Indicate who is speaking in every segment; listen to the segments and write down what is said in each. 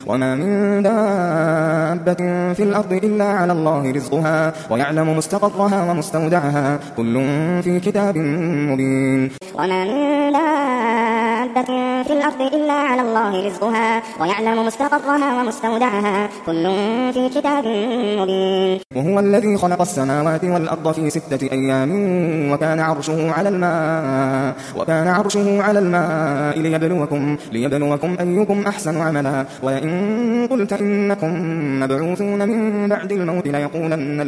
Speaker 1: وما من دابة في الأرض إلا على الله رزقها ويعلم مستقرها ومستودعها كل في كتاب مبين.
Speaker 2: وما من دابة في الأرض إلا على الله رزقها ويعلم مستقرها ومستودعها كل في كتاب مبين.
Speaker 1: وهو الذي خلق السماوات والأرض في 6 أيام وكان عرشه على الماء ليبلوكم أيكم أحسن عملا. ولئن قلت إنكم مبعوثون من بعد الموت ليقولن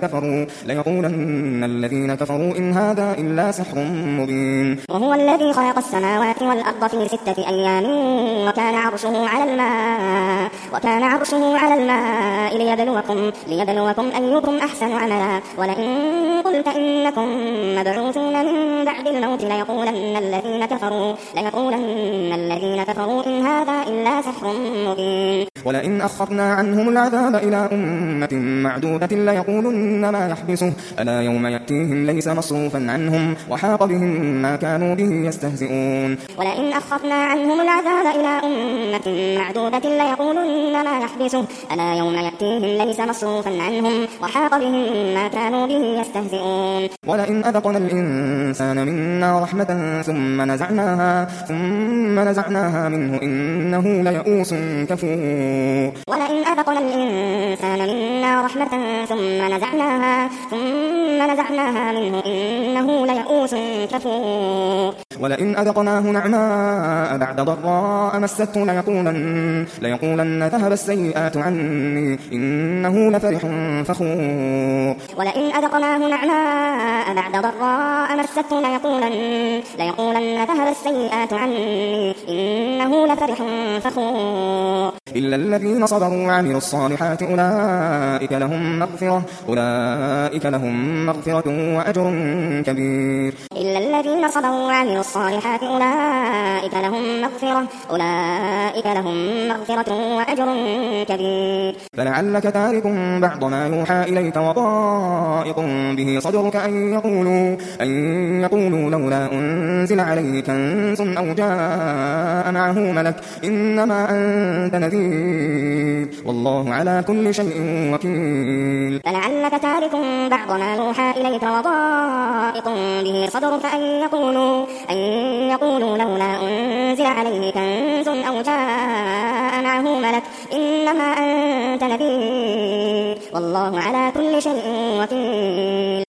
Speaker 1: الذين كفروا إن هذا إلا سحر مبين.
Speaker 2: وهو الذي خلق السماوات والأرض في 6 أيام وكان عرشه على الماء ليبلوكم أيكم أحسن عملا. ولئن قلت إنكم مبعوثون من بعد الموت ليقولن الذين كفروا إن هذا إلا سحر مبين.
Speaker 1: ولئن أخرنا عنهم العذاب إلى أمة معدودة ليقولن ما يحبسه ألا يوم يأتيهم ليس مصروفا عنهم وحاق بهم ما كانوا به يستهزئون.
Speaker 2: ولئن أخرنا عنهم العذاب إلى أمة معدودة ليقولن ما يحبسه ألا يوم يأتيهم ليس مصروفا عنهم وحاق بهم ما كانوا به يستهزئون.
Speaker 1: ولئن أذقنا الإنسان منا رحمة ثم نزعناها منه إنه ليئوس كفور.
Speaker 2: ولئن أذقنا الإنسان منا رحمة ثم نزعناها منه إنه ليئوس كفور.
Speaker 1: ولئن أذقناه نعماء بعد ضراء مسته ليقولن ذهب السيئات عني إنه لفرح فخور.
Speaker 2: ولئن أذقناه نعماء بعد ضراء مسته ليقولن ذهب السيئات عني إنه لفرح فخور.
Speaker 1: إلا الذين صبروا وعملوا الصالحات أولئك لهم مغفرة وأجر كبير.
Speaker 2: إلا الذين صبروا وعملوا الصالحات أولئك لهم مغفرة وأجر كبير.
Speaker 1: فلعلك تارك بعض ما يوحى إليك وضائق به صدرك أن يقولوا لولا أنزل عليه كنز أو جاء معه ملك إنما أنت نذير والله على كل شيء وكيل.
Speaker 2: فلعلك تارك بعض ما يوحى إليك وضائق به صدرك أن يقولوا لولا أنزل عليه كنز أو جاء معه ملك إنما أنت نذير والله على كل شيء وكيل.